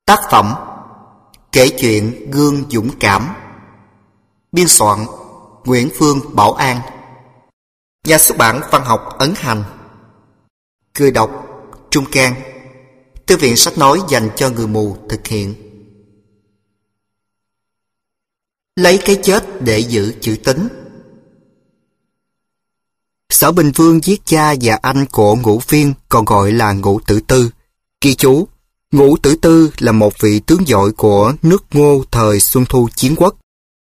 Tác phẩm Kể chuyện gương dũng cảm. Biên soạn Nguyễn Phương Bảo An. Nhà xuất bản Văn học Ấn Hành. Người đọc Trung Cang. Thư viện sách nói dành cho người mù thực hiện. Lấy cái chết để giữ chữ tín. Sở Bình Vương giết cha và anh của Ngũ Phiên, còn gọi là Ngũ Tử Tư. Ghi chú: Ngũ Tử Tư là một vị tướng giỏi của nước Ngô thời Xuân Thu Chiến Quốc.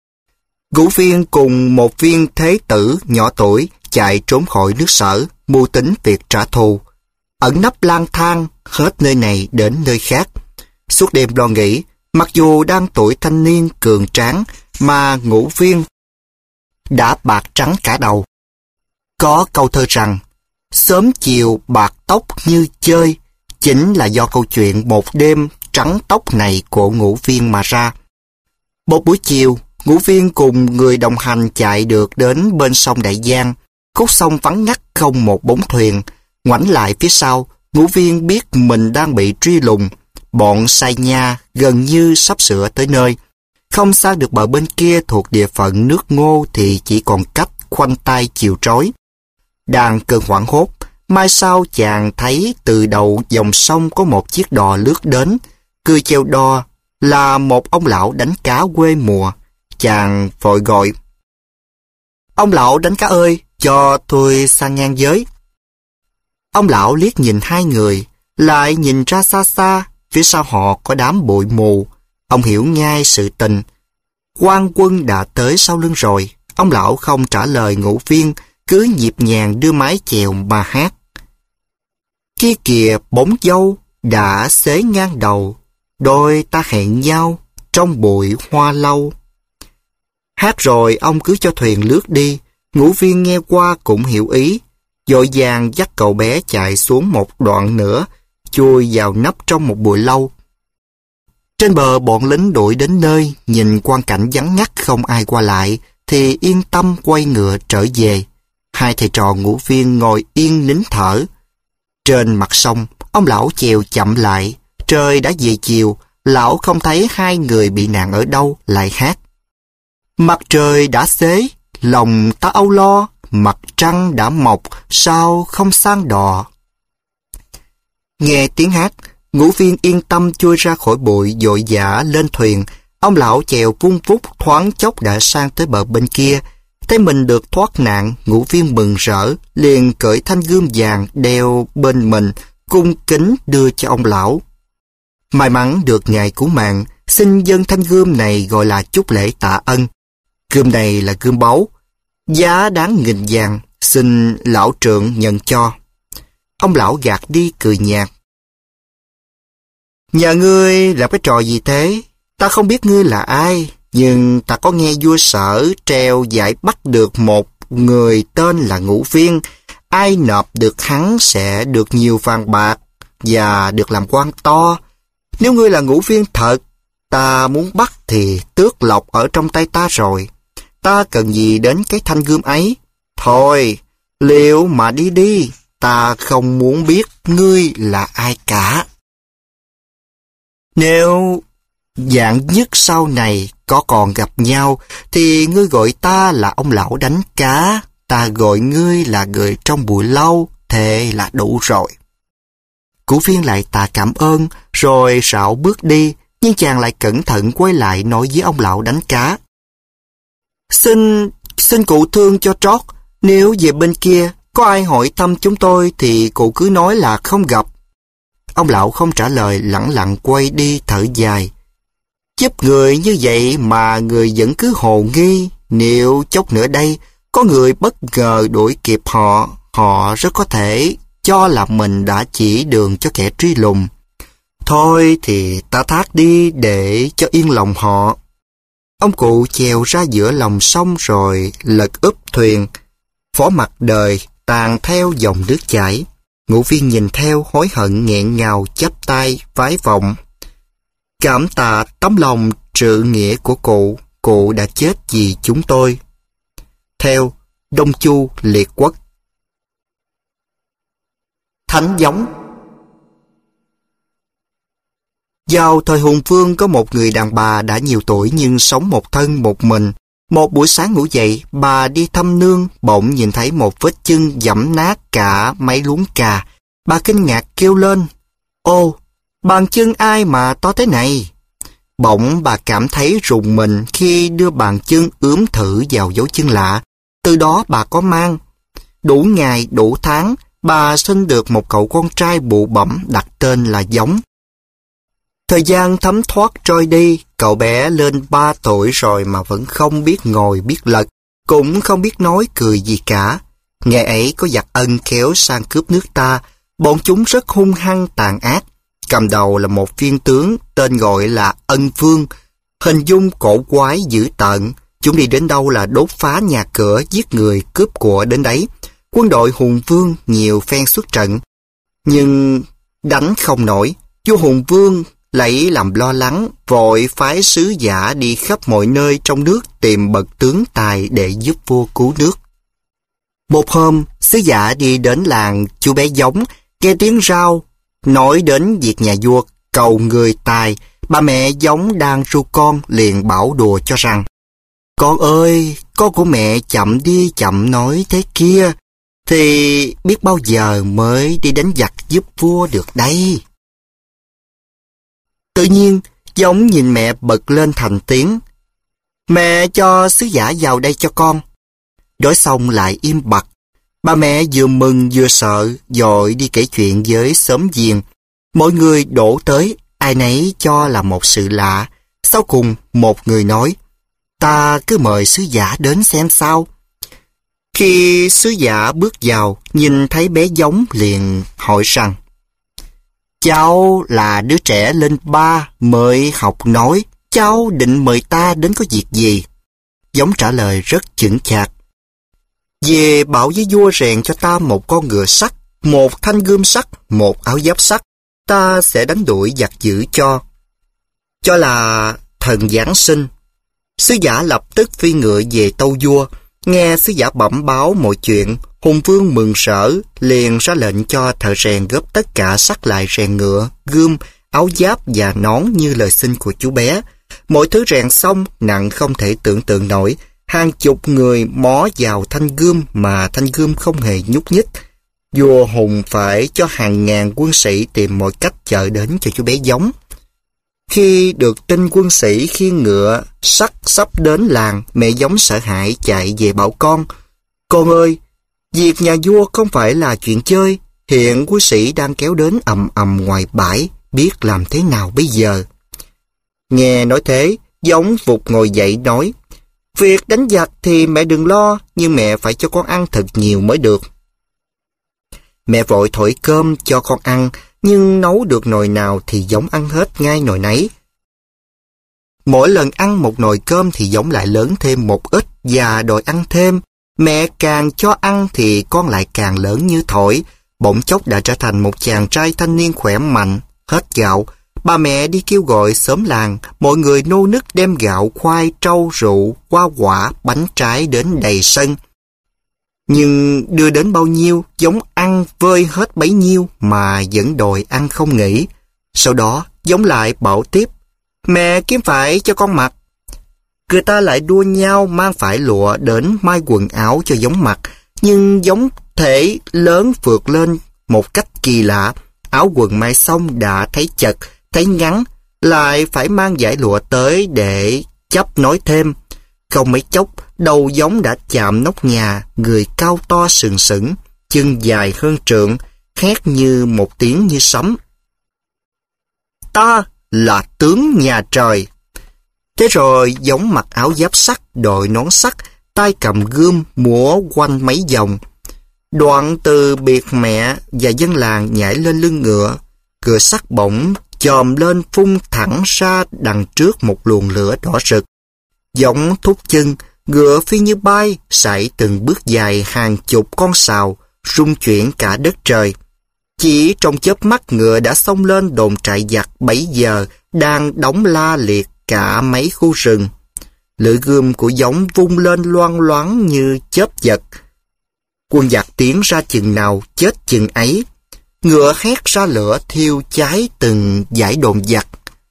Ngũ Phiên cùng một viên thế tử nhỏ tuổi chạy trốn khỏi nước Sở, mưu tính việc trả thù. Ẩn nấp lang thang hết nơi này đến nơi khác. Suốt đêm lo nghĩ, mặc dù đang tuổi thanh niên cường tráng mà Ngũ Phiên đã bạc trắng cả đầu. Có câu thơ rằng, sớm chiều bạc tóc như chơi, chính là do câu chuyện một đêm trắng tóc này của Ngũ Phiên mà ra. Một buổi chiều, Ngũ Phiên cùng người đồng hành chạy được đến bên sông Đại Giang. Khúc sông vắng ngắt không một bóng thuyền. Ngoảnh lại phía sau, Ngũ Phiên biết mình đang bị truy lùng. Bọn Sai Nha gần như sắp sửa tới nơi. Không xa được bờ bên kia thuộc địa phận nước Ngô thì chỉ còn cách khoanh tay chịu trói. Đang cơn hoảng hốt, mai sau chàng thấy từ đầu dòng sông có một chiếc đò lướt đến. Người chèo đò là một ông lão đánh cá quê mùa. Chàng vội gọi: "Ông lão đánh cá ơi, cho tôi sang ngang giới." Ông lão liếc nhìn hai người, lại nhìn ra xa xa, phía sau họ có đám bụi mù. Ông hiểu ngay sự tình. Quan quân đã tới sau lưng rồi. Ông lão không trả lời Ngũ Phiên, cứ nhịp nhàng đưa mái chèo mà hát: "Kia kìa bóng dâu đã xế ngang đầu, đôi ta hẹn nhau trong bụi hoa lâu." Hát rồi ông cứ cho thuyền lướt đi. Ngũ Phiên nghe qua cũng hiểu ý, vội vàng dắt cậu bé chạy xuống một đoạn nữa, chui vào nấp trong một bụi lâu. Trên bờ bọn lính đuổi đến nơi, nhìn quang cảnh vắng ngắt không ai qua lại, thì yên tâm quay ngựa trở về. Hai thầy trò Ngũ Phiên ngồi yên nín thở. Trên mặt sông, ông lão chèo chậm lại. Trời đã về chiều, lão không thấy hai người bị nạn ở đâu, lại hát: "Mặt trời đã xế, lòng ta âu lo, mặt trăng đã mọc, sao không sang đò." Nghe tiếng hát, Ngũ Phiên yên tâm chui ra khỏi bụi, vội vã lên thuyền. Ông lão chèo vung vút, thoáng chốc đã sang tới bờ bên kia. Thấy mình được thoát nạn, Ngũ Phiên mừng rỡ, liền cởi thanh gươm vàng đeo bên mình, cung kính đưa cho ông lão. May mắn được ngài cứu mạng, xin dâng thanh gươm này gọi là chút lễ tạ ân. Gươm này là gươm báu, giá đáng nghìn vàng, xin lão trượng nhận cho. Ông lão gạt đi cười nhạt: "Nhà ngươi làm cái trò gì thế? Ta không biết ngươi là ai, nhưng ta có nghe vua Sở treo giải bắt được một người tên là Ngũ Phiên. Ai nộp được hắn sẽ được nhiều vàng bạc và được làm quan to. Nếu ngươi là Ngũ Phiên thật, ta muốn bắt thì tước lộc ở trong tay ta rồi. Ta cần gì đến cái thanh gươm ấy? Thôi, liệu mà đi đi, ta không muốn biết ngươi là ai cả. Nếu vạn nhất sau này có còn gặp nhau, thì ngươi gọi ta là ông lão đánh cá, ta gọi ngươi là người trong bụi lâu, thế là đủ rồi." Ngũ Phiên lại tạ cảm ơn, rồi rảo bước đi, nhưng chàng lại cẩn thận quay lại nói với ông lão đánh cá: Xin cụ thương cho trót, nếu về bên kia có ai hỏi thăm chúng tôi thì cụ cứ nói là không gặp." Ông lão không trả lời, lẳng lặng quay đi thở dài: "Giúp người như vậy mà người vẫn cứ hồ nghi, nếu chốc nữa đây có người bất ngờ đuổi kịp họ, họ rất có thể cho là mình đã chỉ đường cho kẻ truy lùng. Thôi thì ta thác đi để cho yên lòng họ." Ông cụ chèo ra giữa lòng sông rồi lật úp thuyền. Phó Mặt Đời tàn theo dòng nước chảy. Ngũ Phiên nhìn theo hối hận nghẹn ngào, chắp tay vái vọng: "Cảm tạ tấm lòng trự nghĩa của cụ đã chết vì chúng tôi." Theo Đông Chu Liệt Quốc. Thánh giống. Vào thời Hùng Vương có một người đàn bà đã nhiều tuổi nhưng sống một thân một mình. Một buổi sáng ngủ dậy, bà đi thăm nương, bỗng nhìn thấy một vết chân giẫm nát cả mấy luống cà. Bà kinh ngạc kêu lên, ô, bàn chân ai mà to thế này? Bỗng bà cảm thấy rùng mình khi đưa bàn chân ướm thử vào dấu chân lạ. Từ đó bà có mang. Đủ ngày, đủ tháng, bà sinh được một cậu con trai bụ bẫm đặt tên là Giống. Thời gian thấm thoát trôi đi, cậu bé lên 3 tuổi rồi mà vẫn không biết ngồi biết lật, cũng không biết nói cười gì cả. Ngày ấy có giặc Ân kéo sang cướp nước ta, bọn chúng rất hung hăng tàn ác. Cầm đầu là một viên tướng tên gọi là Ân Vương, hình dung cổ quái dữ tợn. Chúng đi đến đâu là đốt phá nhà cửa, giết người, cướp của đến đấy. Quân đội Hùng Vương nhiều phen xuất trận, nhưng đánh không nổi. Vua Hùng Vương lấy làm lo lắng, vội phái sứ giả đi khắp mọi nơi trong nước tìm bậc tướng tài để giúp vua cứu nước. Một hôm, sứ giả đi đến làng chú bé Giống, nghe tiếng rao, nói đến việc nhà vua cầu người tài. Bà mẹ Giống đang ru con liền bảo đùa cho rằng, con ơi, con của mẹ chậm đi chậm nói thế kia, thì biết bao giờ mới đi đánh giặc giúp vua được đây. Tự nhiên, Giống nhìn mẹ bật lên thành tiếng, mẹ cho sứ giả vào đây cho con. Nói xong lại im bặt. Bà mẹ vừa mừng vừa sợ, vội đi kể chuyện với xóm giềng. Mọi người đổ tới, ai nấy cho là một sự lạ. Sau cùng, một người nói, ta cứ mời sứ giả đến xem sao. Khi sứ giả bước vào, nhìn thấy bé Giống liền hỏi rằng, cháu là đứa trẻ lên 3 mới học nói, cháu định mời ta đến có việc gì? Giống trả lời rất chững chạc, về bảo với vua rèn cho ta một con ngựa sắt, một thanh gươm sắt, một áo giáp sắt, ta sẽ đánh đuổi giặc dữ cho là thần giáng sinh. Sứ giả lập tức phi ngựa về tâu vua. Nghe sứ giả bẩm báo mọi chuyện, Hùng Vương mừng rỡ, liền ra lệnh cho thợ rèn góp tất cả sắt lại rèn ngựa, gươm, áo giáp và nón như lời xin của chú bé. Mọi thứ rèn xong, nặng không thể tưởng tượng nổi. Hàng chục người mó vào thanh gươm mà thanh gươm không hề nhúc nhích. Vua Hùng phải cho hàng ngàn quân sĩ tìm mọi cách chợ đến cho chú bé Giống. Khi được tin quân sĩ khiêng ngựa sắt sắp đến làng, mẹ Giống sợ hãi chạy về bảo con ơi, việc nhà vua không phải là chuyện chơi, hiện quân sĩ đang kéo đến ầm ầm ngoài bãi, biết làm thế nào bây giờ? Nghe nói thế, Giống vụt ngồi dậy nói, việc đánh giặc thì mẹ đừng lo, nhưng mẹ phải cho con ăn thật nhiều mới được. Mẹ vội thổi cơm cho con ăn, nhưng nấu được nồi nào thì Giống ăn hết ngay nồi nấy. Mỗi lần ăn một nồi cơm thì Giống lại lớn thêm một ít và đòi ăn thêm. Mẹ càng cho ăn thì con lại càng lớn như thổi. Bỗng chốc đã trở thành một chàng trai thanh niên khỏe mạnh. Hết gạo, bà mẹ đi kêu gọi xóm làng, mọi người nô nức đem gạo, khoai, trâu, rượu, hoa quả, bánh trái đến đầy sân. Nhưng đưa đến bao nhiêu, Giống ăn vơi hết bấy nhiêu mà vẫn đòi ăn không nghỉ. Sau đó, Giống lại bảo tiếp, mẹ kiếm phải cho con mặc. Người ta lại đua nhau mang phải lụa đến may quần áo cho Giống mặc, nhưng Giống thể lớn vượt lên một cách kỳ lạ. Áo quần may xong đã thấy chật, thấy ngắn, lại phải mang dải lụa tới để chấp nối thêm. Không mấy chốc, đầu Giống đã chạm nóc nhà, người cao to sừng sững, chân dài hơn trượng, hét như một tiếng như sấm. Ta là tướng nhà trời. Thế rồi Giống mặc áo giáp sắt, đội nón sắt, tay cầm gươm múa quanh mấy vòng. Đoạn từ biệt mẹ và dân làng nhảy lên lưng ngựa, cửa sắt bỗng chồm lên phun thẳng ra đằng trước một luồng lửa đỏ rực. Giống thúc chân, ngựa phi như bay, sải từng bước dài hàng chục con sào, rung chuyển cả đất trời. Chỉ trong chớp mắt ngựa đã xông lên đồn trại giặc bấy giờ đang đóng la liệt cả mấy khu rừng. Lưỡi gươm của Giống vung lên loang loáng như chớp giật. Quân giặc tiến ra chừng nào chết chừng ấy. Ngựa hét ra lửa thiêu cháy từng dải đồn giặc.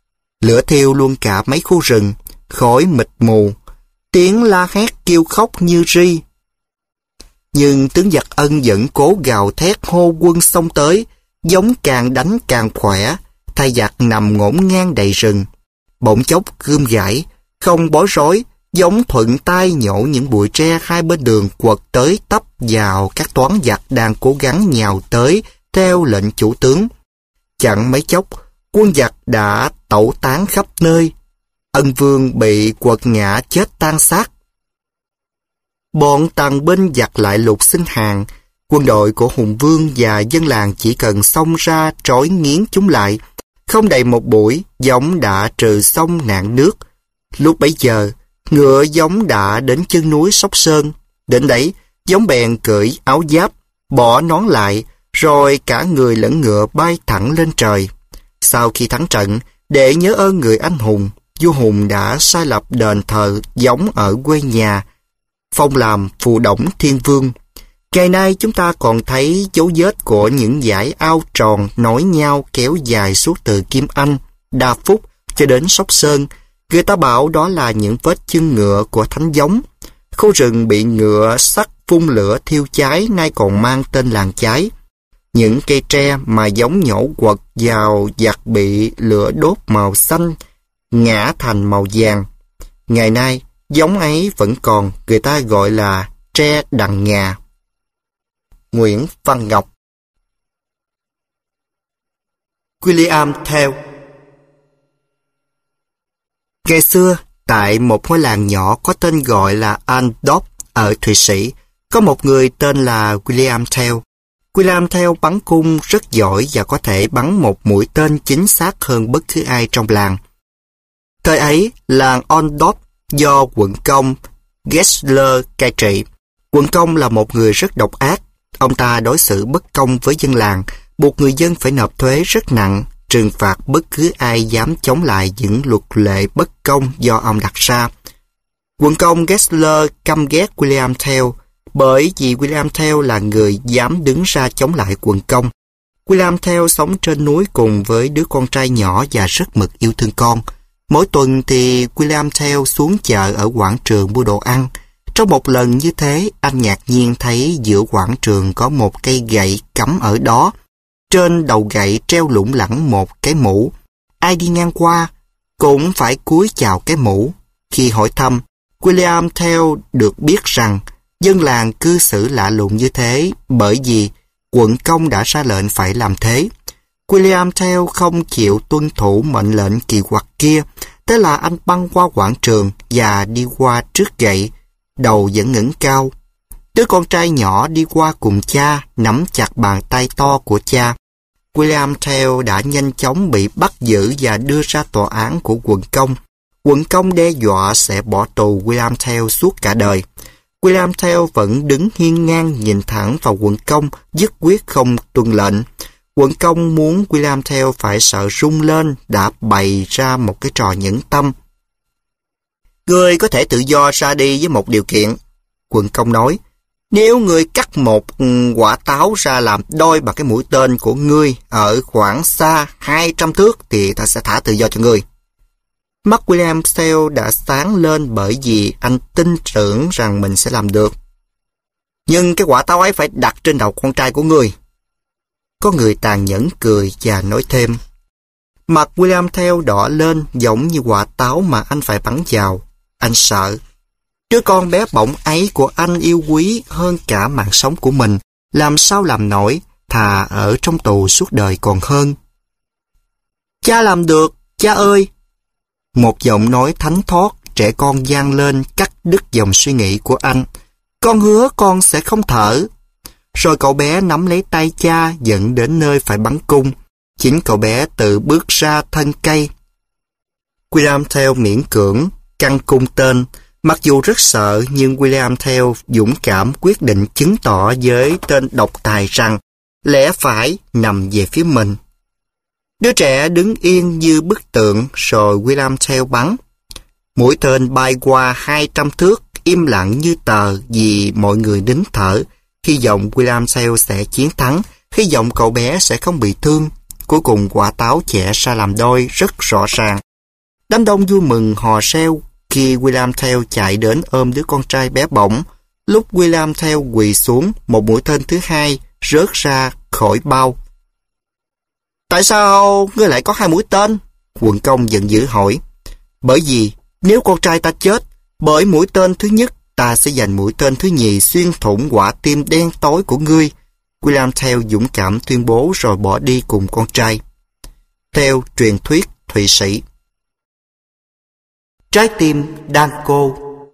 Lửa thiêu luôn cả mấy khu rừng, khói mịt mù, tiếng la hét kêu khóc như ri. Nhưng tướng giặc Ân vẫn cố gào thét hô quân xông tới, giống càng đánh càng khỏe, thay giặc nằm ngổn ngang đầy rừng. Bỗng chốc gươm gãy, không bối rối, giống thuận tay nhổ những bụi tre hai bên đường quật tới tấp vào các toán giặc đang cố gắng nhào tới theo lệnh chủ tướng. Chẳng mấy chốc, quân giặc đã tẩu tán khắp nơi. Ân Vương bị quật ngã chết tan xác. Bọn tàn binh giặc lại lục xin hàng. Quân đội của Hùng Vương và dân làng chỉ cần xông ra trói nghiến chúng lại. Không đầy một buổi, giống đã trừ xong nạn nước. Lúc bấy giờ, ngựa giống đã đến chân núi Sóc Sơn. Đến đấy, giống bèn cởi áo giáp, bỏ nón lại, rồi cả người lẫn ngựa bay thẳng lên trời. Sau khi thắng trận, để nhớ ơn người anh hùng, vua Hùng đã sai lập đền thờ giống ở quê nhà, phong làm Phù Đổng Thiên Vương. Ngày nay chúng ta còn thấy dấu vết của những dải ao tròn nối nhau kéo dài suốt từ Kim Anh, Đa Phúc cho đến Sóc Sơn. Người ta bảo đó là những vết chân ngựa của thánh giống. Khu rừng bị ngựa sắt phun lửa thiêu cháy nay còn mang tên làng cháy. Những cây tre mà giống nhổ quật vào giặc bị lửa đốt màu xanh, ngã thành màu vàng. Ngày nay, giống ấy vẫn còn, người ta gọi là tre đằng ngà. Nguyễn Văn Ngọc. William Tell. Ngày xưa, tại một ngôi làng nhỏ có tên gọi là Andorf ở Thụy Sĩ, có một người tên là William Tell. William Tell bắn cung rất giỏi và có thể bắn một mũi tên chính xác hơn bất cứ ai trong làng. Thời ấy, làng Andorf do quận công Gessler cai trị. Quận công là một người rất độc ác. Ông ta đối xử bất công với dân làng, buộc người dân phải nộp thuế rất nặng, trừng phạt bất cứ ai dám chống lại những luật lệ bất công do ông đặt ra. Quận công Gessler căm ghét William Tell, bởi vì William Tell là người dám đứng ra chống lại quận công. William Tell sống trên núi cùng với đứa con trai nhỏ và rất mực yêu thương con. Mỗi tuần thì William Tell xuống chợ ở quảng trường mua đồ ăn. Trong một lần như thế, anh ngạc nhiên thấy giữa quảng trường có một cây gậy cắm ở đó. Trên đầu gậy treo lủng lẳng một cái mũ. Ai đi ngang qua cũng phải cúi chào cái mũ. Khi hỏi thăm, William Tell được biết rằng dân làng cư xử lạ lùng như thế bởi vì quận công đã ra lệnh phải làm thế. William Tell không chịu tuân thủ mệnh lệnh kỳ quặc kia, thế là anh băng qua quảng trường và đi qua trước gậy, đầu vẫn ngẩng cao. Đứa con trai nhỏ đi qua cùng cha, nắm chặt bàn tay to của cha. William Tell đã nhanh chóng bị bắt giữ và đưa ra tòa án của quận công. Quận công đe dọa sẽ bỏ tù William Tell suốt cả đời. William Tell vẫn đứng hiên ngang nhìn thẳng vào quận công, dứt quyết không tuân lệnh. Quận công muốn William Tell phải sợ rung lên, đã bày ra một cái trò nhẫn tâm. Ngươi có thể tự do ra đi với một điều kiện. Quận công nói, nếu ngươi cắt một quả táo ra làm đôi bằng cái mũi tên của ngươi ở khoảng xa 200 thước thì ta sẽ thả tự do cho ngươi. Mắt William Tell đã sáng lên bởi vì anh tin tưởng rằng mình sẽ làm được. Nhưng cái quả táo ấy phải đặt trên đầu con trai của ngươi. Có người tàn nhẫn cười và nói thêm. Mặt William Tell đỏ lên giống như quả táo mà anh phải bắn vào. Anh sợ. Đứa con bé bỏng ấy của anh yêu quý hơn cả mạng sống của mình. Làm sao làm nổi, thà ở trong tù suốt đời còn hơn. Cha làm được, cha ơi! Một giọng nói thánh thót trẻ con vang lên cắt đứt dòng suy nghĩ của anh. Con hứa con sẽ không thở. Rồi cậu bé nắm lấy tay cha dẫn đến nơi phải bắn cung. Chính cậu bé tự bước ra thân cây. William Tell miễn cưỡng căng cung tên. Mặc dù rất sợ nhưng William Tell dũng cảm quyết định chứng tỏ với tên độc tài rằng lẽ phải nằm về phía mình. Đứa trẻ đứng yên như bức tượng rồi William Tell bắn. Mũi tên bay qua 200 thước im lặng như tờ vì mọi người nín thở. Hy vọng William Tell sẽ chiến thắng, hy vọng cậu bé sẽ không bị thương. Cuối cùng quả táo chẻ ra làm đôi rất rõ ràng. Đám đông vui mừng hò reo khi William Tell chạy đến ôm đứa con trai bé bỏng. Lúc William Tell quỳ xuống, một mũi tên thứ hai rớt ra khỏi bao. Tại sao ngươi lại có 2 mũi tên? Quận công giận dữ hỏi. Bởi vì nếu con trai ta chết, bởi mũi tên thứ nhất, ta sẽ dành mũi tên thứ nhì xuyên thủng quả tim đen tối của ngươi. William Tell dũng cảm tuyên bố rồi bỏ đi cùng con trai. Theo truyền thuyết Thụy Sĩ. Trái tim Danko.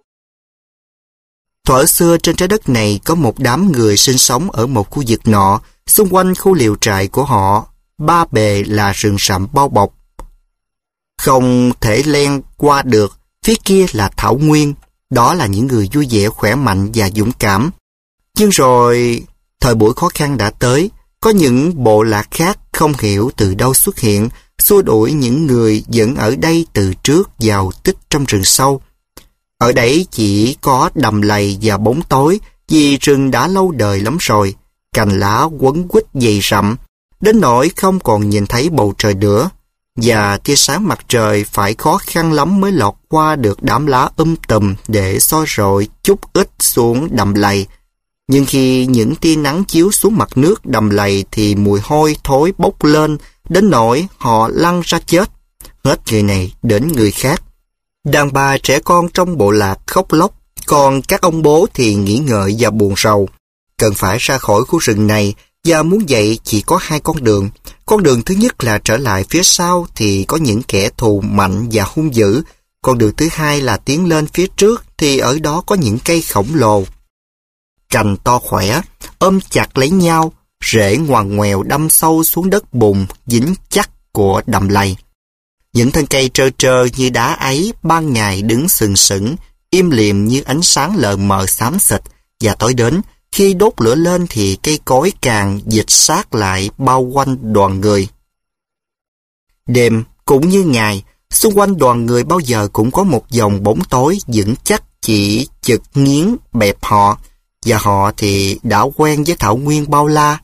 Thuở xưa trên trái đất này có một đám người sinh sống ở một khu vực nọ, xung quanh khu liều trại của họ, ba bề là rừng rậm bao bọc. Không thể len qua được, phía kia là thảo nguyên, đó là những người vui vẻ, khỏe mạnh và dũng cảm. Nhưng rồi, thời buổi khó khăn đã tới, có những bộ lạc khác không hiểu từ đâu xuất hiện, xua đuổi những người vẫn ở đây từ trước vào tích trong rừng sâu. Ở đấy chỉ có đầm lầy và bóng tối, vì rừng đã lâu đời lắm rồi, cành lá quấn quýt dày rậm, đến nỗi không còn nhìn thấy bầu trời nữa, và tia sáng mặt trời phải khó khăn lắm mới lọt qua được đám lá tùm để soi rọi chút ít xuống đầm lầy. Nhưng khi những tia nắng chiếu xuống mặt nước đầm lầy thì mùi hôi thối bốc lên, đến nỗi họ lăn ra chết, hết người này đến người khác. Đàn bà trẻ con trong bộ lạc khóc lóc, còn các ông bố thì nghĩ ngợi và buồn rầu. Cần phải ra khỏi khu rừng này, và muốn vậy chỉ có 2 con đường. Con đường thứ nhất là trở lại phía sau thì có những kẻ thù mạnh và hung dữ. Con đường thứ hai là tiến lên phía trước thì ở đó có những cây khổng lồ. Cành to khỏe, ôm chặt lấy nhau, rễ ngoằn ngoèo đâm sâu xuống đất bùn, dính chắc của đầm lầy. Những thân cây trơ trơ như đá ấy ban ngày đứng sừng sững, im lìm như ánh sáng lờ mờ xám xịt, và tối đến, khi đốt lửa lên thì cây cối càng dịch sát lại bao quanh đoàn người. Đêm cũng như ngày, xung quanh đoàn người bao giờ cũng có một dòng bóng tối vững chắc chỉ chực nghiến bẹp họ, và họ thì đã quen với thảo nguyên bao la.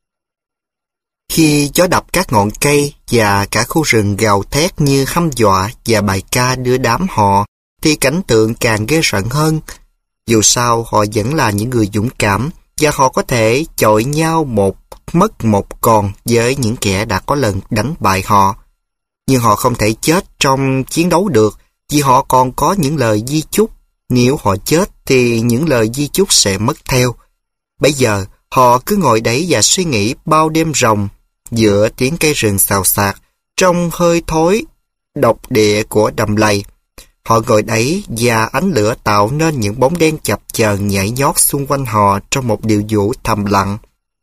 Khi gió đập các ngọn cây và cả khu rừng gào thét như hăm dọa và bài ca đưa đám họ, thì cảnh tượng càng ghê rợn hơn. Dù sao họ vẫn là những người dũng cảm, và họ có thể chọi nhau một mất một còn với những kẻ đã có lần đánh bại họ. Nhưng họ không thể chết trong chiến đấu được, vì họ còn có những lời di chúc. Nếu họ chết thì những lời di chúc sẽ mất theo. Bây giờ họ cứ ngồi đấy và suy nghĩ bao đêm ròng, giữa tiếng cây rừng xào xạc, trong hơi thối độc địa của đầm lầy. Họ ngồi đấy và ánh lửa tạo nên những bóng đen chập chờn nhảy nhót xung quanh họ trong một điệu vũ thầm lặng.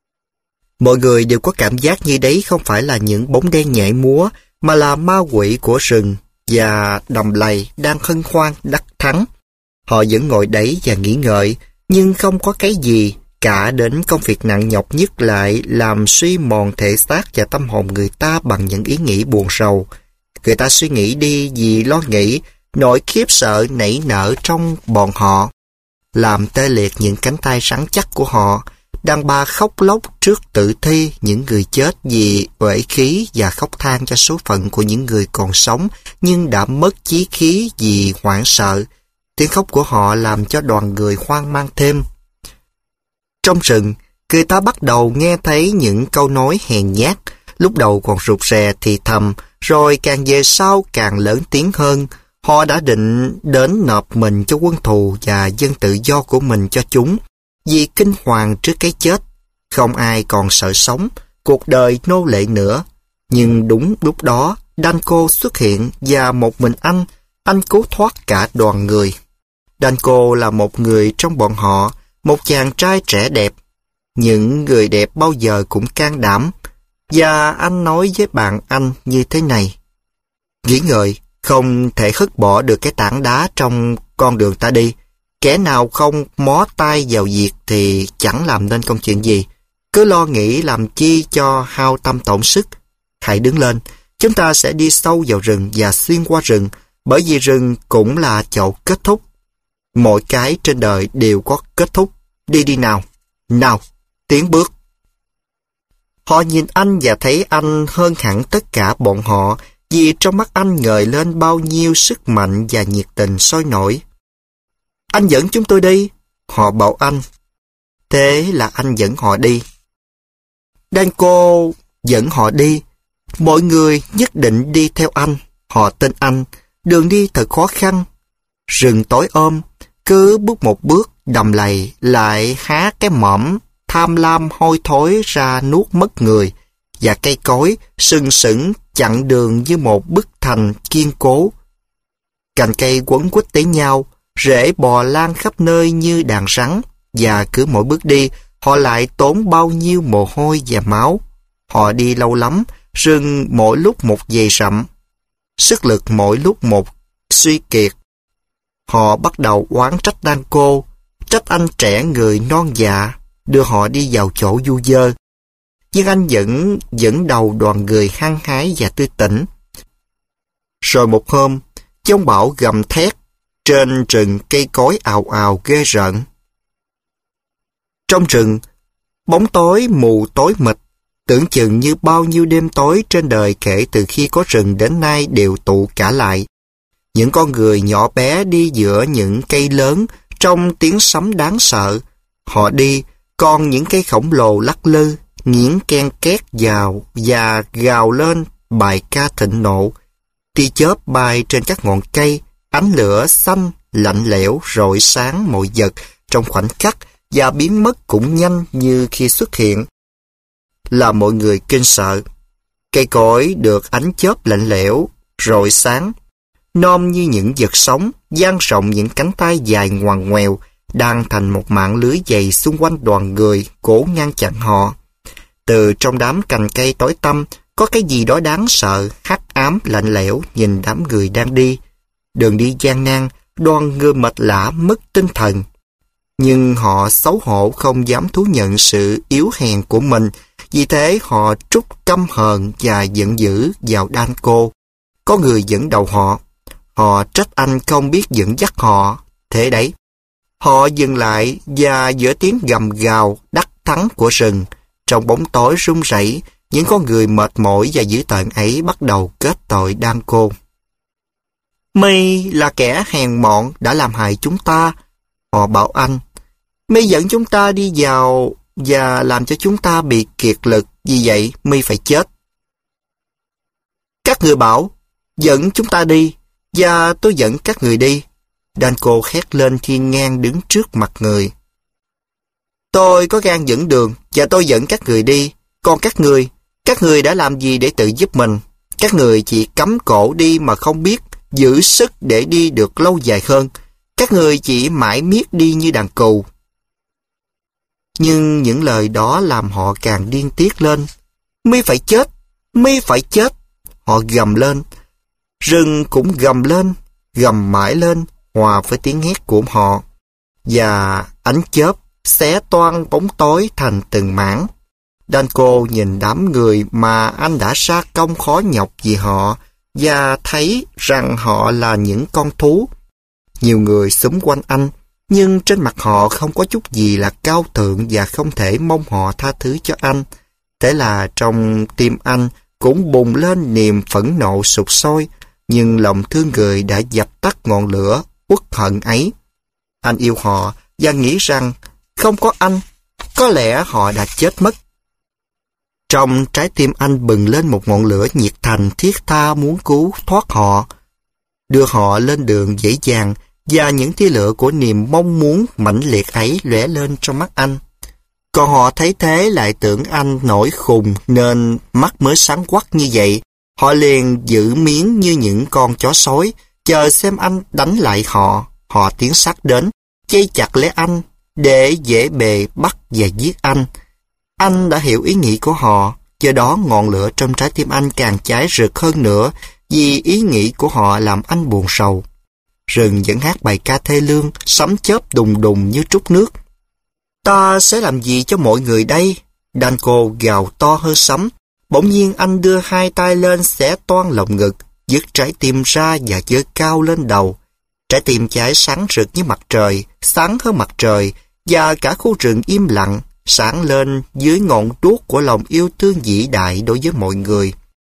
Mọi người đều có cảm giác như đấy không phải là những bóng đen nhảy múa, mà là ma quỷ của rừng và đầm lầy đang hân hoan đắc thắng. Họ vẫn ngồi đấy và nghĩ ngợi, nhưng không có cái gì, cả đến công việc nặng nhọc nhất lại làm suy mòn thể xác và tâm hồn người ta bằng những ý nghĩ buồn rầu. Người ta suy nghĩ đi vì lo nghĩ, nỗi khiếp sợ nảy nở trong bọn họ, làm tê liệt những cánh tay rắn chắc của họ. Đàn bà khóc lóc trước tử thi những người chết vì uể khí và khóc than cho số phận của những người còn sống nhưng đã mất chí khí vì hoảng sợ. Tiếng khóc của họ làm cho đoàn người hoang mang thêm. Trong rừng, người ta bắt đầu nghe thấy những câu nói hèn nhát, lúc đầu còn rụt rè thì thầm, rồi càng về sau càng lớn tiếng hơn. Họ đã định đến nộp mình cho quân thù và dân tự do của mình cho chúng. Vì kinh hoàng trước cái chết, không ai còn sợ sống, cuộc đời nô lệ nữa. Nhưng đúng lúc đó, Danko xuất hiện và một mình anh cứu thoát cả đoàn người. Danko là một người trong bọn họ, một chàng trai trẻ đẹp. Những người đẹp bao giờ cũng can đảm. Và anh nói với bạn anh như thế này: nghĩ ngợi, không thể hất bỏ được cái tảng đá trong con đường ta đi. Kẻ nào không mó tay vào việc thì chẳng làm nên công chuyện gì. Cứ lo nghĩ làm chi cho hao tâm tổn sức. Hãy đứng lên, chúng ta sẽ đi sâu vào rừng và xuyên qua rừng, bởi vì rừng cũng là chỗ kết thúc. Mọi cái trên đời đều có kết thúc. Đi nào. Nào, tiến bước. Họ nhìn anh và thấy anh hơn hẳn tất cả bọn họ, vì trong mắt anh ngời lên bao nhiêu sức mạnh và nhiệt tình sôi nổi. Anh dẫn chúng tôi đi, họ bảo anh. Thế là anh dẫn họ đi. Danko dẫn họ đi. Mọi người nhất định đi theo anh. Họ tin anh. Đường đi thật khó khăn. Rừng tối ôm. Cứ bước một bước đầm lầy lại há cái mõm tham lam hôi thối ra nuốt mất người. Và cây cối sừng sững chặn đường như một bức thành kiên cố. Cành cây quấn quýt tới nhau, rễ bò lan khắp nơi như đàn rắn, và cứ mỗi bước đi, họ lại tốn bao nhiêu mồ hôi và máu. Họ đi lâu lắm, rừng mỗi lúc một dày rậm, sức lực mỗi lúc một suy kiệt. Họ bắt đầu oán trách Danko, trách anh trẻ người non dạ, đưa họ đi vào chỗ du dơ. Nhưng anh vẫn dẫn đầu đoàn người hăng hái và tươi tỉnh. Rồi một hôm, giông bão gầm thét, trên rừng cây cối ào ào ghê rợn. Trong rừng, bóng tối mù tối mịt, tưởng chừng như bao nhiêu đêm tối trên đời kể từ khi có rừng đến nay đều tụ cả lại. Những con người nhỏ bé đi giữa những cây lớn trong tiếng sấm đáng sợ. Họ đi, còn những cây khổng lồ lắc lư, nghiến ken két vào và gào lên bài ca thịnh nộ. Tia chớp bay trên các ngọn cây, ánh lửa xanh, lạnh lẽo rọi sáng mọi vật trong khoảnh khắc và biến mất cũng nhanh như khi xuất hiện. Làm mọi người kinh sợ. Cây cối được ánh chớp lạnh lẽo rọi sáng, nom như những vật sống, dang rộng những cánh tay dài ngoằn ngoèo, đang thành một mạng lưới dày xung quanh đoàn người, cố ngăn chặn họ. Từ trong đám cành cây tối tăm, có cái gì đó đáng sợ, hắc ám, lạnh lẽo nhìn đám người đang đi. Đường đi gian nan, đoàn người mệt lả mất tinh thần. Nhưng họ xấu hổ không dám thú nhận sự yếu hèn của mình, vì thế họ trút căm hờn và giận dữ vào Danko. Có người dẫn đầu họ. Họ trách anh không biết dẫn dắt họ. Thế đấy. Họ dừng lại và giữa tiếng gầm gào đắc thắng của rừng, trong bóng tối rung rẩy, những con người mệt mỏi và dữ tợn ấy bắt đầu kết tội Danko. "Mi là kẻ hèn mọn đã làm hại chúng ta," họ bảo anh. "Mi dẫn chúng ta đi vào và làm cho chúng ta bị kiệt lực, vì vậy Mi phải chết." Các người bảo, "Dẫn chúng ta đi, và tôi dẫn các người đi." Danko hét lên khi ngang đứng trước mặt người. "Tôi có gan dẫn đường, và tôi dẫn các người đi. Còn các người đã làm gì để tự giúp mình? Các người chỉ cắm cổ đi mà không biết giữ sức để đi được lâu dài hơn. Các người chỉ mãi miết đi như đàn cừu." Nhưng những lời đó làm họ càng điên tiết lên. "Mi phải chết! Mi phải chết!" Họ gầm lên. Rừng cũng gầm lên, gầm mãi lên, hòa với tiếng hét của họ. Và ánh chớp xé toang bóng tối thành từng mảng. Danko nhìn đám người mà anh đã sa công khó nhọc vì họ và thấy rằng họ là những con thú. Nhiều người xúm quanh anh, nhưng trên mặt họ không có chút gì là cao thượng và không thể mong họ tha thứ cho anh. Thế là trong tim anh cũng bùng lên niềm phẫn nộ sục sôi, nhưng lòng thương người đã dập tắt ngọn lửa uất hận ấy. Anh yêu họ và nghĩ rằng không có anh, có lẽ họ đã chết mất. Trong trái tim anh bừng lên một ngọn lửa nhiệt thành thiết tha muốn cứu thoát họ, đưa họ lên đường dễ dàng, và những tia lửa của niềm mong muốn mãnh liệt ấy lóe lên trong mắt anh. Còn họ thấy thế lại tưởng anh nổi khùng nên mắt mới sáng quắc như vậy. Họ liền giữ miếng như những con chó sói, chờ xem anh đánh lại họ. Họ tiến sát đến, dây chặt lấy anh để dễ bề bắt và giết anh. Anh đã hiểu ý nghĩ của họ, do đó ngọn lửa trong trái tim anh càng cháy rực hơn nữa, vì ý nghĩ của họ làm anh buồn sầu. Rừng vẫn hát bài ca thê lương, sấm chớp đùng đùng như trút nước. "Ta sẽ làm gì cho mọi người đây?" Danko gào to hơn sấm. Bỗng nhiên anh đưa hai tay lên xẻ toang lồng ngực, dứt trái tim ra và giơ cao lên đầu. Trái tim cháy sáng rực như mặt trời, sáng hơn mặt trời, và cả khu rừng im lặng, sáng lên dưới ngọn đuốc của lòng yêu thương vĩ đại đối với mọi người.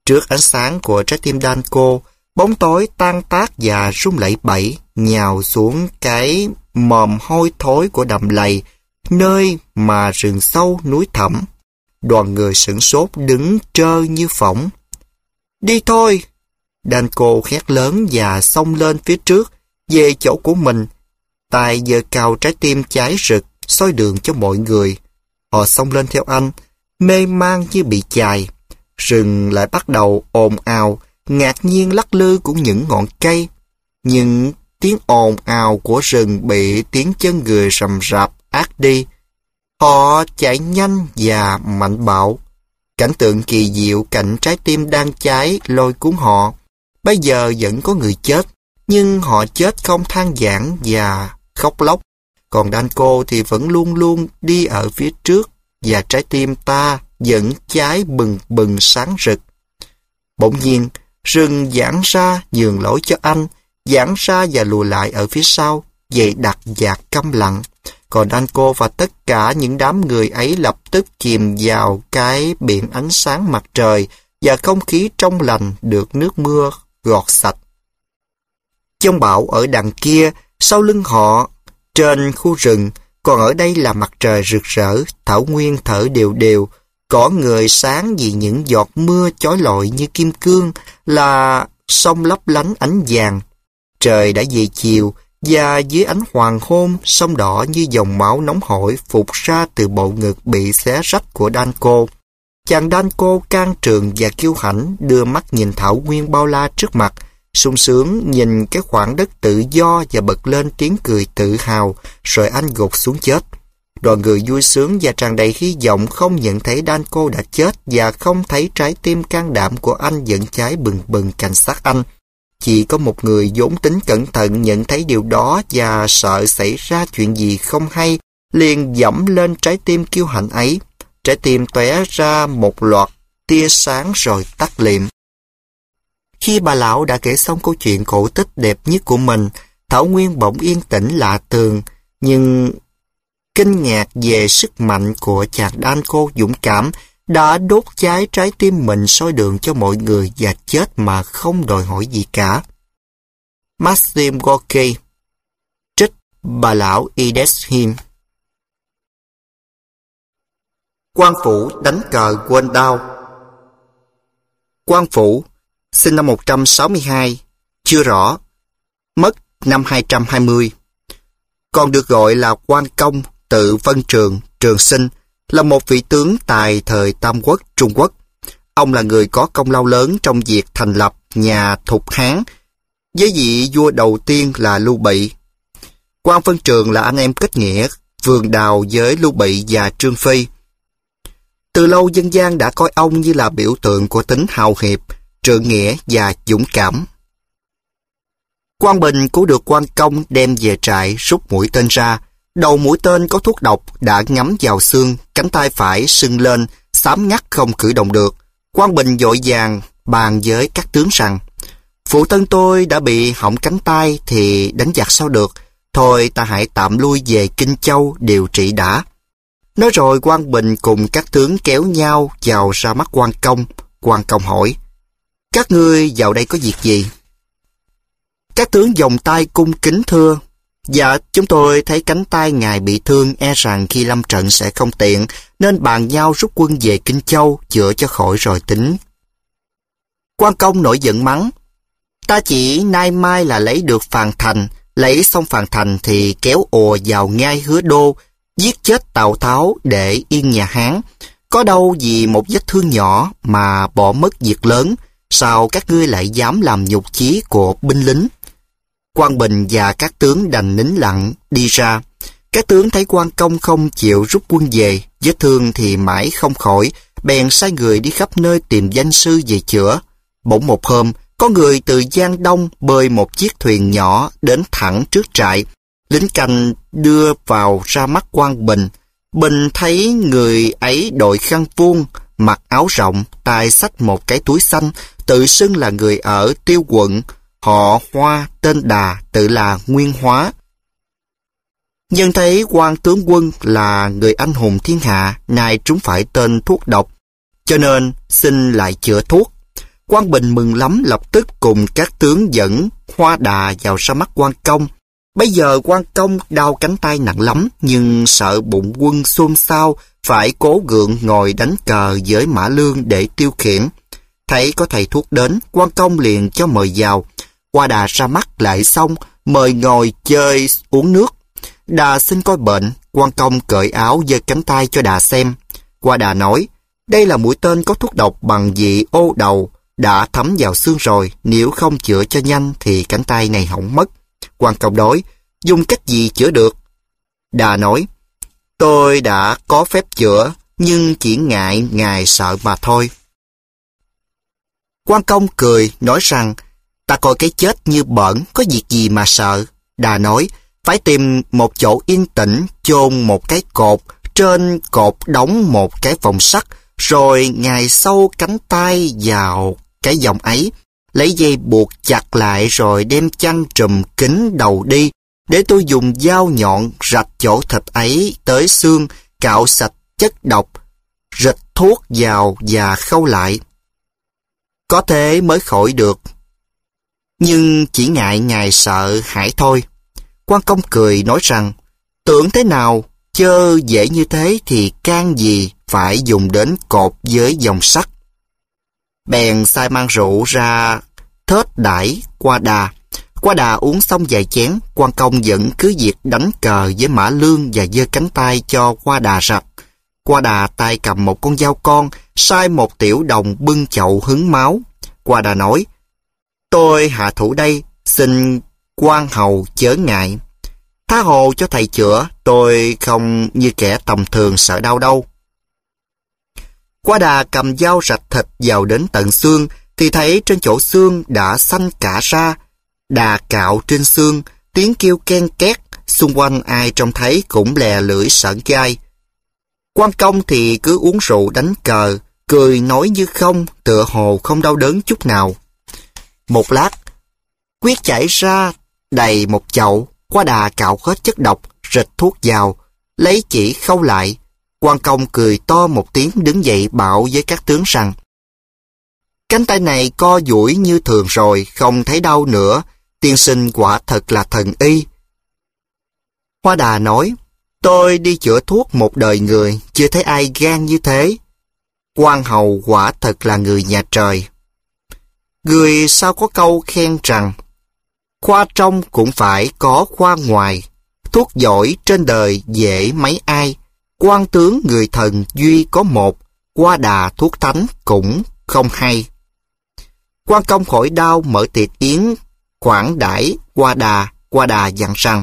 Trước ánh sáng của trái tim Danko, bóng tối tan tác và rung lẩy bẩy nhào xuống cái mồm hôi thối của đầm lầy, nơi mà rừng sâu núi thẳm. Đoàn người sửng sốt đứng trơ như phỏng. Đi thôi! Danko hét lớn và xông lên phía trước, về chỗ của mình. Tay giơ cao trái tim cháy rực, soi đường cho mọi người. Họ xông lên theo anh, mê man như bị chài. Rừng lại bắt đầu ồn ào, ngạc nhiên lắc lư của những ngọn cây. Nhưng tiếng ồn ào của rừng bị tiếng chân người rầm rạp át đi. Họ chạy nhanh và mạnh bạo. Cảnh tượng kỳ diệu cạnh trái tim đang cháy lôi cuốn họ. Bây giờ vẫn có người chết, nhưng họ chết không than vãn và khóc lóc. Còn Danko thì vẫn luôn luôn đi ở phía trước, và trái tim ta vẫn cháy bừng bừng sáng rực. Bỗng nhiên, rừng giãn ra nhường lối cho anh, giãn ra và lùi lại ở phía sau, dày đặc và câm lặng. Còn Danko và tất cả những đám người ấy lập tức chìm vào cái biển ánh sáng mặt trời và không khí trong lành được nước mưa gọt sạch. Giông bão ở đằng kia, sau lưng họ, trên khu rừng, còn ở đây là mặt trời rực rỡ, thảo nguyên thở đều đều, cỏ người sáng vì những giọt mưa chói lọi như kim cương, là sông lấp lánh ánh vàng. Trời đã về chiều, và dưới ánh hoàng hôn, sông đỏ như dòng máu nóng hổi phụt ra từ bộ ngực bị xé rách của Danko. Chàng Danko can trường và kiêu hãnh đưa mắt nhìn thảo nguyên bao la trước mặt, sung sướng nhìn cái khoảng đất tự do và bật lên tiếng cười tự hào, rồi anh gục xuống chết. Đoàn người vui sướng và tràn đầy hy vọng không nhận thấy Danko đã chết và không thấy trái tim can đảm của anh vẫn cháy bừng bừng cạnh xác anh. Chỉ có một người vốn tính cẩn thận nhận thấy điều đó và sợ xảy ra chuyện gì không hay, liền dẫm lên trái tim kiêu hãnh ấy. Trái tim tóe ra một loạt tia sáng rồi tắt liệm. Khi bà lão đã kể xong câu chuyện cổ tích đẹp nhất của mình, thảo nguyên bỗng yên tĩnh lạ thường, nhưng kinh ngạc về sức mạnh của chàng Danko dũng cảm đã đốt cháy trái tim mình soi đường cho mọi người và chết mà không đòi hỏi gì cả. Maxim Gorky, trích bà lão Ideshim. Quan Phủ đánh cờ quên đao. Quan Phủ, sinh năm 162, chưa rõ, mất năm 220. Còn được gọi là Quan Công, tự Vân Trường, Trường Sinh, là một vị tướng tài thời Tam Quốc, Trung Quốc. Ông là người có công lao lớn trong việc thành lập nhà Thục Hán, với vị vua đầu tiên là Lưu Bị. Quan Vân Trường là anh em kết nghĩa, vườn đào với Lưu Bị và Trương Phi. Từ lâu dân gian đã coi ông như là biểu tượng của tính hào hiệp, trượng nghĩa và dũng cảm. Quan Bình cứu được Quan Công đem về trại rút mũi tên ra. Đầu mũi tên có thuốc độc đã ngấm vào xương, cánh tay phải sưng lên, xám ngắt không cử động được. Quan Bình vội vàng bàn với các tướng rằng: phụ thân tôi đã bị hỏng cánh tay thì đánh giặc sao được, thôi ta hãy tạm lui về Kinh Châu điều trị đã. Nói rồi Quan Bình cùng các tướng kéo nhau vào ra mắt Quan Công. Quan Công hỏi: các ngươi vào đây có việc gì? Các tướng vòng tay cung kính thưa: dạ, chúng tôi thấy cánh tay ngài bị thương, e rằng khi lâm trận sẽ không tiện, nên bàn nhau rút quân về Kinh Châu, chữa cho khỏi rồi tính. Quan Công nổi giận mắng: ta chỉ nay mai là lấy được Phàn Thành, lấy xong Phàn Thành thì kéo ùa vào ngay Hứa Đô, giết chết Tào Tháo để yên nhà Hán. Có đâu vì một vết thương nhỏ mà bỏ mất việc lớn, sao các ngươi lại dám làm nhục chí của binh lính? Quan Bình và các tướng đành nín lặng đi ra. Các tướng thấy Quan Công không chịu rút quân về, vết thương thì mãi không khỏi, bèn sai người đi khắp nơi tìm danh sư về chữa. Bỗng một hôm, có người từ Giang Đông bơi một chiếc thuyền nhỏ đến thẳng trước trại. Lính canh đưa vào ra mắt Quan Bình. Bình thấy người ấy đội khăn vuông, mặc áo rộng, tay xách một cái túi xanh, tự xưng là người ở Tiêu Quận, họ Hoa, tên Đà, tự là Nguyên Hóa. Nhân thấy Quan tướng quân là người anh hùng thiên hạ, nay trúng phải tên thuốc độc, cho nên xin lại chữa thuốc. Quan Bình mừng lắm, lập tức cùng các tướng dẫn Hoa Đà vào ra mắt quan công. Bây giờ quan công đau cánh tay nặng lắm, nhưng sợ bụng quân xôn xao, phải cố gượng ngồi đánh cờ với Mã Lương để tiêu khiển. Thấy có thầy thuốc đến, quan công liền cho mời vào. Hoa Đà ra mắt lại xong, mời ngồi chơi uống nước. Đà xin coi bệnh, quan công cởi áo giơ cánh tay cho Đà xem. Hoa Đà nói, đây là mũi tên có thuốc độc bằng vị ô đầu, đã thấm vào xương rồi, nếu không chữa cho nhanh thì cánh tay này hỏng mất. Quan công nói, dùng cách gì chữa được? Đà nói, tôi đã có phép chữa, nhưng chỉ ngại ngài sợ mà thôi. Quan công cười, nói rằng, ta coi cái chết như bỡn, có việc gì mà sợ. Đà nói, phải tìm một chỗ yên tĩnh, chôn một cái cột, trên cột đóng một cái vòng sắt, rồi ngài sâu cánh tay vào cái vòng ấy, lấy dây buộc chặt lại rồi đem chăn trùm kín đầu đi, để tôi dùng dao nhọn rạch chỗ thịt ấy tới xương, cạo sạch chất độc, rịch thuốc vào và khâu lại. Có thế mới khỏi được. Nhưng chỉ ngại ngài sợ hãi thôi. Quan công cười nói rằng, tưởng thế nào, chớ dễ như thế thì can gì phải dùng đến cột với vòng sắt. Bèn sai mang rượu ra thết đãi Hoa Đà. Hoa Đà uống xong vài chén, quan công vẫn cứ việc đánh cờ với Mã Lương và giơ cánh tay cho Hoa Đà rạch. Hoa Đà tay cầm một con dao con, sai một tiểu đồng bưng chậu hứng máu. Hoa Đà nói, tôi hạ thủ đây, xin quan hầu chớ ngại. Tha hồ cho thầy chữa, tôi không như kẻ tầm thường sợ đau đâu. Hoa Đà cầm dao rạch thịt vào đến tận xương, thì thấy trên chỗ xương đã xanh cả ra. Đà cạo trên xương, tiếng kêu ken két, xung quanh ai trông thấy cũng lè lưỡi sởn gai. Quan công thì cứ uống rượu đánh cờ, cười nói như không, tựa hồ không đau đớn chút nào. Một lát, huyết chảy ra đầy một chậu. Hoa Đà cạo hết chất độc, rịch thuốc vào, lấy chỉ khâu lại. Quan công cười to một tiếng, đứng dậy bảo với các tướng rằng, cánh tay này co duỗi như thường rồi, không thấy đau nữa, tiên sinh quả thật là thần y. Hoa Đà nói, tôi đi chữa thuốc một đời người, chưa thấy ai gan như thế. Quan hầu quả thật là người nhà trời. Người sao có câu khen rằng, khoa trong cũng phải có khoa ngoài, thuốc giỏi trên đời dễ mấy ai, quan tướng người thần duy có một, Hoa Đà thuốc thánh cũng không hay. Quan công khỏi đau mở tiệc yến khoản đãi Hoa Đà dặn rằng,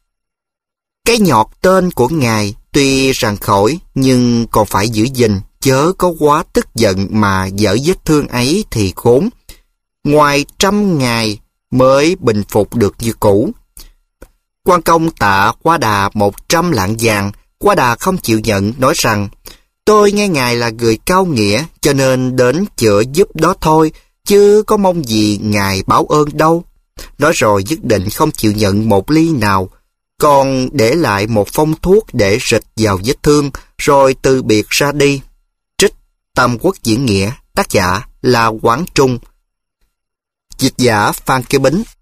cái nhọt tên của ngài tuy rằng khỏi, nhưng còn phải giữ gìn, chớ có quá tức giận mà dở vết thương ấy thì khốn. Ngoài 100 ngày mới bình phục được như cũ. Quan công tạ Hoa Đà 100 lạng vàng. Hoa Đà không chịu nhận, nói rằng, tôi nghe ngài là người cao nghĩa, cho nên đến chữa giúp đó thôi, chứ có mong gì ngài báo ơn đâu. Nói rồi nhất định không chịu nhận một ly nào, còn để lại một phong thuốc để rịch vào vết thương, rồi từ biệt ra đi. Trích Tam Quốc diễn nghĩa, tác giả là Quán Trung, dịch giả Phan Kế Bính.